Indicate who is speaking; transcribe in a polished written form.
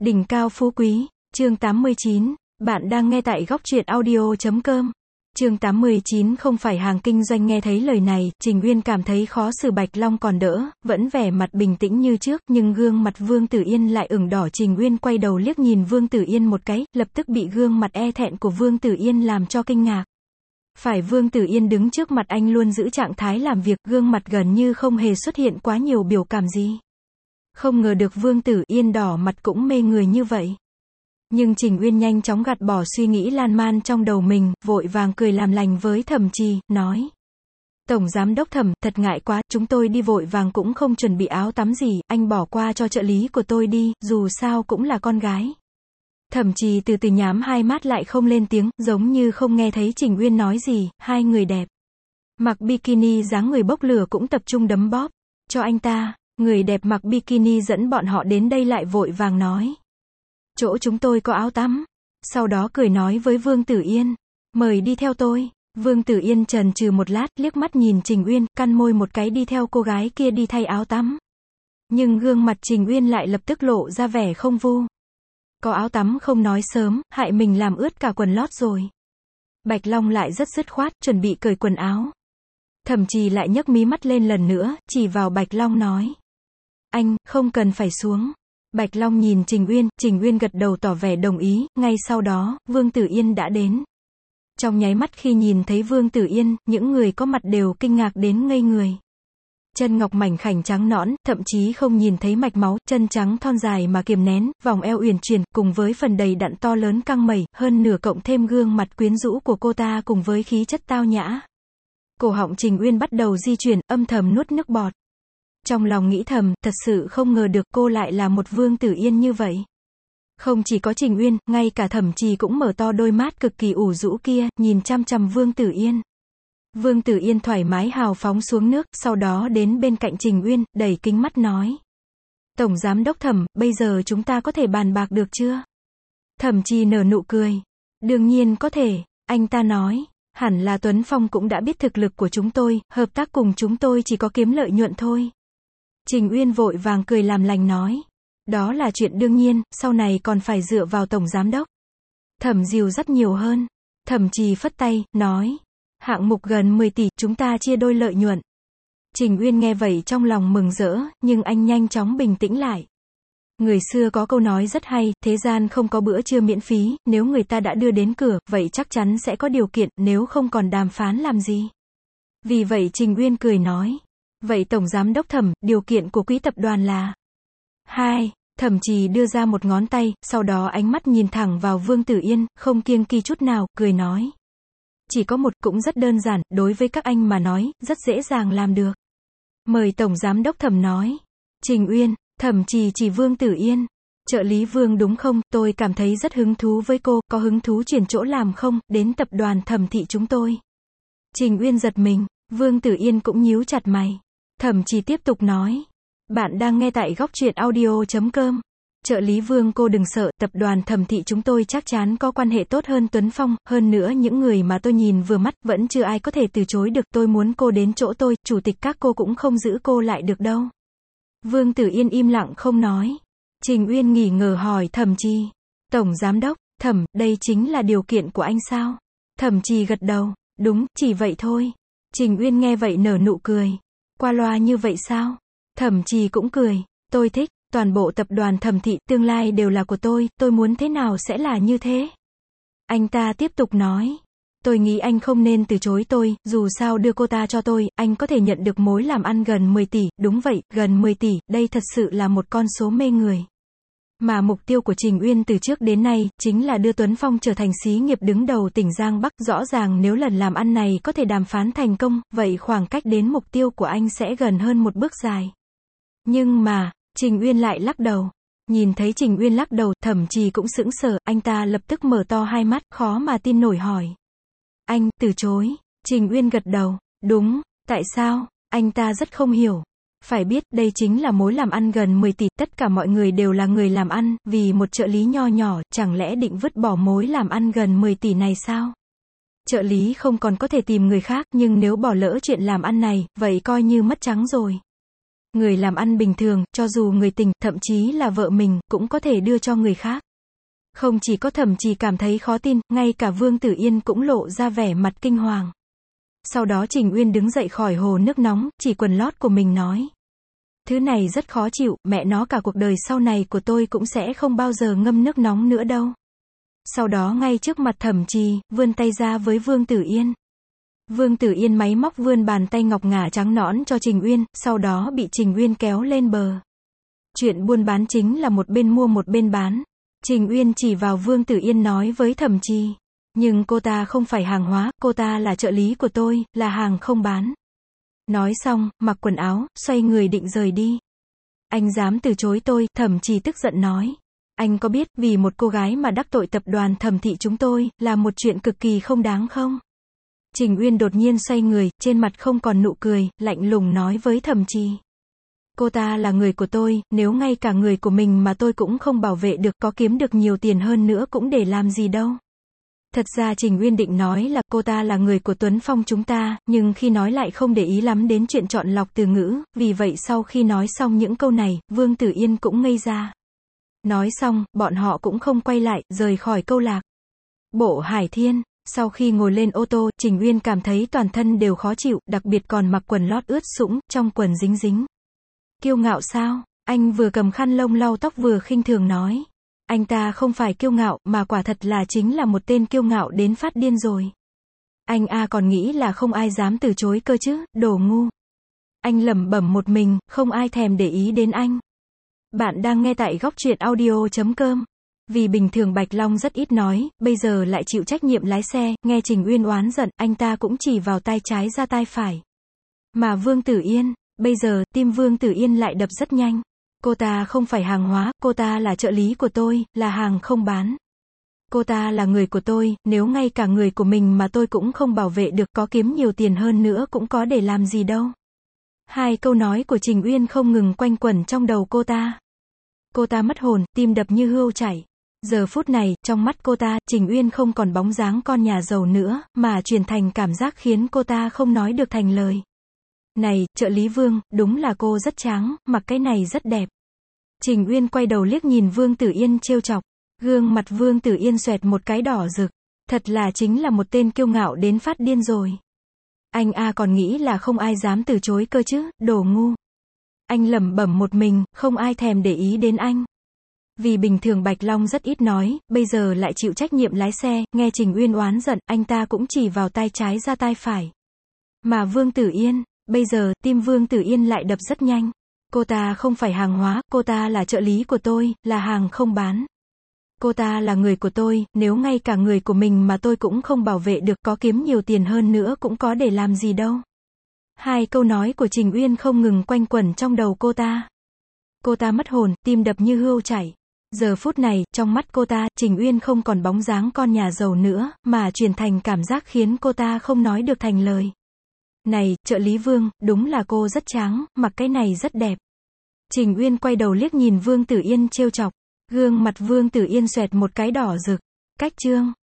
Speaker 1: Đỉnh cao phú quý, chương 89, bạn đang nghe tại góc truyện audio.com. Chương 89 không phải hàng kinh doanh. Nghe thấy lời này, Trình Uyên cảm thấy khó xử. Bạch Long còn đỡ, vẫn vẻ mặt bình tĩnh như trước, nhưng gương mặt Vương Tử Yên lại ửng đỏ. Trình Uyên quay đầu liếc nhìn Vương Tử Yên một cái, lập tức bị gương mặt e thẹn của Vương Tử Yên làm cho kinh ngạc. Phải, Vương Tử Yên đứng trước mặt anh luôn giữ trạng thái làm việc, gương mặt gần như không hề xuất hiện quá nhiều biểu cảm gì. Không ngờ được Vương Tử Yên đỏ mặt cũng mê người như vậy. Nhưng Trình Uyên nhanh chóng gạt bỏ suy nghĩ lan man trong đầu mình, vội vàng cười làm lành với Thẩm Trì, nói: Tổng Giám Đốc Thẩm, thật ngại quá, chúng tôi đi vội vàng cũng không chuẩn bị áo tắm gì, anh bỏ qua cho trợ lý của tôi đi, dù sao cũng là con gái. Thẩm Trì từ từ nhắm hai mắt lại không lên tiếng, giống như không nghe thấy Trình Uyên nói gì. Hai người đẹp mặc bikini dáng người bốc lửa cũng tập trung đấm bóp cho anh ta. Người đẹp mặc bikini dẫn bọn họ đến đây lại vội vàng nói: Chỗ chúng tôi có áo tắm. Sau đó cười nói với Vương Tử Yên: Mời đi theo tôi. Vương Tử Yên chần chừ một lát, liếc mắt nhìn Trình Uyên, cắn môi một cái đi theo cô gái kia đi thay áo tắm. Nhưng gương mặt Trình Uyên lại lập tức lộ ra vẻ không vui. Có áo tắm không nói sớm, hại mình làm ướt cả quần lót rồi. Bạch Long lại rất dứt khoát, chuẩn bị cởi quần áo. Thẩm Trì lại nhấc mí mắt lên lần nữa, chỉ vào Bạch Long nói: Anh, không cần phải xuống. Bạch Long nhìn Trình Uyên gật đầu tỏ vẻ đồng ý. Ngay sau đó, Vương Tử Yên đã đến. Trong nháy mắt khi nhìn thấy Vương Tử Yên, những người có mặt đều kinh ngạc đến ngây người. Chân ngọc mảnh khảnh trắng nõn, thậm chí không nhìn thấy mạch máu, chân trắng thon dài mà kiềm nén, vòng eo uyển chuyển, cùng với phần đầy đặn to lớn căng mẩy, hơn nửa cộng thêm gương mặt quyến rũ của cô ta cùng với khí chất tao nhã. Cổ họng Trình Uyên bắt đầu di chuyển, âm thầm nuốt nước bọt. Trong lòng nghĩ thầm, thật sự không ngờ được cô lại là một Vương Tử Yên như vậy. Không chỉ có Trình Uyên, ngay cả Thẩm Trì cũng mở to đôi mắt cực kỳ ủ rũ kia, nhìn chăm chăm Vương Tử Yên. Vương Tử Yên thoải mái hào phóng xuống nước, sau đó đến bên cạnh Trình Uyên, đẩy kính mắt nói: Tổng Giám Đốc Thẩm, bây giờ chúng ta có thể bàn bạc được chưa? Thẩm Trì nở nụ cười: Đương nhiên có thể, anh ta nói. Hẳn là Tuấn Phong cũng đã biết thực lực của chúng tôi, hợp tác cùng chúng tôi chỉ có kiếm lợi nhuận thôi. Trình Uyên vội vàng cười làm lành nói: Đó là chuyện đương nhiên, sau này còn phải dựa vào Tổng Giám Đốc Thẩm dìu dắt nhiều hơn. Thẩm Trì phất tay, nói: Hạng mục gần 10 tỷ, chúng ta chia đôi lợi nhuận. Trình Uyên nghe vậy trong lòng mừng rỡ, nhưng anh nhanh chóng bình tĩnh lại. Người xưa có câu nói rất hay, thế gian không có bữa trưa miễn phí, nếu người ta đã đưa đến cửa, vậy chắc chắn sẽ có điều kiện, nếu không còn đàm phán làm gì. Vì vậy Trình Uyên cười nói: Vậy Tổng Giám Đốc Thẩm, điều kiện của quý tập đoàn là 2. Thẩm Trì đưa ra một ngón tay, sau đó ánh mắt nhìn thẳng vào Vương Tử Yên, không kiêng kỵ chút nào, cười nói: Chỉ có một, cũng rất đơn giản, đối với các anh mà nói, rất dễ dàng làm được. Mời Tổng Giám Đốc Thẩm nói. Trình Uyên, Thẩm Trì chỉ Vương Tử Yên: Trợ lý Vương đúng không, tôi cảm thấy rất hứng thú với cô, có hứng thú chuyển chỗ làm không, đến tập đoàn Thẩm thị chúng tôi. Trình Uyên giật mình, Vương Tử Yên cũng nhíu chặt mày. Thẩm Trì tiếp tục nói: Bạn đang nghe tại góc truyện audio.com. Trợ lý Vương cô đừng sợ, tập đoàn Thẩm thị chúng tôi chắc chắn có quan hệ tốt hơn Tuấn Phong, hơn nữa những người mà tôi nhìn vừa mắt, vẫn chưa ai có thể từ chối được, tôi muốn cô đến chỗ tôi, chủ tịch các cô cũng không giữ cô lại được đâu. Vương Tử Yên im lặng không nói. Trình Uyên nghi ngờ hỏi Thẩm Trì: Tổng Giám Đốc Thẩm, đây chính là điều kiện của anh sao? Thẩm Trì gật đầu: Đúng, chỉ vậy thôi. Trình Uyên nghe vậy nở nụ cười: Qua loa như vậy sao? Thẩm Trì cũng cười: Tôi thích, toàn bộ tập đoàn Thẩm thị, tương lai đều là của tôi muốn thế nào sẽ là như thế. Anh ta tiếp tục nói: Tôi nghĩ anh không nên từ chối tôi, dù sao đưa cô ta cho tôi, anh có thể nhận được mối làm ăn gần 10 tỷ, đúng vậy, gần 10 tỷ, đây thật sự là một con số mê người. Mà mục tiêu của Trình Uyên từ trước đến nay, chính là đưa Tuấn Phong trở thành xí nghiệp đứng đầu tỉnh Giang Bắc, rõ ràng nếu lần làm ăn này có thể đàm phán thành công, vậy khoảng cách đến mục tiêu của anh sẽ gần hơn một bước dài. Nhưng mà, Trình Uyên lại lắc đầu. Nhìn thấy Trình Uyên lắc đầu, Thẩm Trì cũng sững sờ, anh ta lập tức mở to hai mắt, khó mà tin nổi hỏi: Anh, từ chối? Trình Uyên gật đầu: Đúng, tại sao? Anh ta rất không hiểu. Phải biết, đây chính là mối làm ăn gần 10 tỷ, tất cả mọi người đều là người làm ăn, vì một trợ lý nho nhỏ, chẳng lẽ định vứt bỏ mối làm ăn gần 10 tỷ này sao? Trợ lý không còn có thể tìm người khác, nhưng nếu bỏ lỡ chuyện làm ăn này, vậy coi như mất trắng rồi. Người làm ăn bình thường, cho dù người tình, thậm chí là vợ mình, cũng có thể đưa cho người khác. Không chỉ có Thẩm Trì cảm thấy khó tin, ngay cả Vương Tử Yên cũng lộ ra vẻ mặt kinh hoàng. Sau đó Trình Uyên đứng dậy khỏi hồ nước nóng, chỉ quần lót của mình nói. Thứ này rất khó chịu, mẹ nó cả cuộc đời sau này của tôi cũng sẽ không bao giờ ngâm nước nóng nữa đâu. Sau đó ngay trước mặt Thẩm Trì, vươn tay ra với Vương Tử Yên. Vương Tử Yên máy móc vươn bàn tay ngọc ngà trắng nõn cho Trình Uyên, sau đó bị Trình Uyên kéo lên bờ. Chuyện buôn bán chính là một bên mua một bên bán. Trình Uyên chỉ vào Vương Tử Yên nói với Thẩm Trì. Nhưng cô ta không phải hàng hóa, cô ta là trợ lý của tôi, là hàng không bán. Nói xong, mặc quần áo, xoay người định rời đi. Anh dám từ chối tôi, Thẩm Trì tức giận nói. Anh có biết, vì một cô gái mà đắc tội tập đoàn Thẩm thị chúng tôi, là một chuyện cực kỳ không đáng không? Trình Uyên đột nhiên xoay người, trên mặt không còn nụ cười, lạnh lùng nói với Thẩm Trì. Cô ta là người của tôi, nếu ngay cả người của mình mà tôi cũng không bảo vệ được, có kiếm được nhiều tiền hơn nữa cũng để làm gì đâu. Thật ra Trình Uyên định nói là cô ta là người của Tuấn Phong chúng ta, nhưng khi nói lại không để ý lắm đến chuyện chọn lọc từ ngữ, vì vậy sau khi nói xong những câu này, Vương Tử Yên cũng ngây ra. Nói xong, bọn họ cũng không quay lại, rời khỏi câu lạc bộ Hải Thiên. Sau khi ngồi lên ô tô, Trình Uyên cảm thấy toàn thân đều khó chịu, đặc biệt còn mặc quần lót ướt sũng, trong quần dính dính. Kiêu ngạo sao? Anh vừa cầm khăn lông lau tóc vừa khinh thường nói. Anh ta không phải kiêu ngạo, mà quả thật là chính là một tên kiêu ngạo đến phát điên rồi. Anh còn nghĩ là không ai dám từ chối cơ chứ, đồ ngu. Anh lẩm bẩm một mình, không ai thèm để ý đến anh. Bạn đang nghe tại góc truyện audio.com. Vì bình thường Bạch Long rất ít nói, bây giờ lại chịu trách nhiệm lái xe, nghe Trình Uyên oán giận, anh ta cũng chỉ vào tai trái ra tai phải. Mà Vương Tử Yên, bây giờ, tim Vương Tử Yên lại đập rất nhanh. Cô ta không phải hàng hóa, cô ta là trợ lý của tôi, là hàng không bán. Cô ta là người của tôi, nếu ngay cả người của mình mà tôi cũng không bảo vệ được, có kiếm nhiều tiền hơn nữa cũng có để làm gì đâu. Hai câu nói của Trình Uyên không ngừng quanh quẩn trong đầu cô ta. Cô ta mất hồn, tim đập như hươu chảy. Giờ phút này, trong mắt cô ta, Trình Uyên không còn bóng dáng con nhà giàu nữa, mà chuyển thành cảm giác khiến cô ta không nói được thành lời. Này, trợ lý Vương, đúng là cô rất tráng, mặc cái này rất đẹp. Trình Uyên quay đầu liếc nhìn Vương Tử Yên trêu chọc. Gương mặt Vương Tử Yên xoẹt một cái đỏ rực. Thật là chính là một tên kiêu ngạo đến phát điên rồi. Anh còn nghĩ là không ai dám từ chối cơ chứ, đồ ngu. Anh lẩm bẩm một mình, không ai thèm để ý đến anh. Vì bình thường Bạch Long rất ít nói, bây giờ lại chịu trách nhiệm lái xe, nghe Trình Uyên oán giận, anh ta cũng chỉ vào tai trái ra tai phải. Mà Vương Tử Yên, bây giờ, tim Vương Tử Yên lại đập rất nhanh. Cô ta không phải hàng hóa, cô ta là trợ lý của tôi, là hàng không bán. Cô ta là người của tôi, nếu ngay cả người của mình mà tôi cũng không bảo vệ được, có kiếm nhiều tiền hơn nữa cũng có để làm gì đâu. Hai câu nói của Trình Uyên không ngừng quanh quẩn trong đầu cô ta. Cô ta mất hồn, tim đập như hươu chảy. Giờ phút này, trong mắt cô ta, Trình Uyên không còn bóng dáng con nhà giàu nữa, mà chuyển thành cảm giác khiến cô ta không nói được thành lời. Này, trợ lý Vương, đúng là cô rất tráng, mặc cái này rất đẹp. Trình Uyên quay đầu liếc nhìn Vương Tử Yên trêu chọc. Gương mặt Vương Tử Yên xoẹt một cái đỏ rực. Cách chương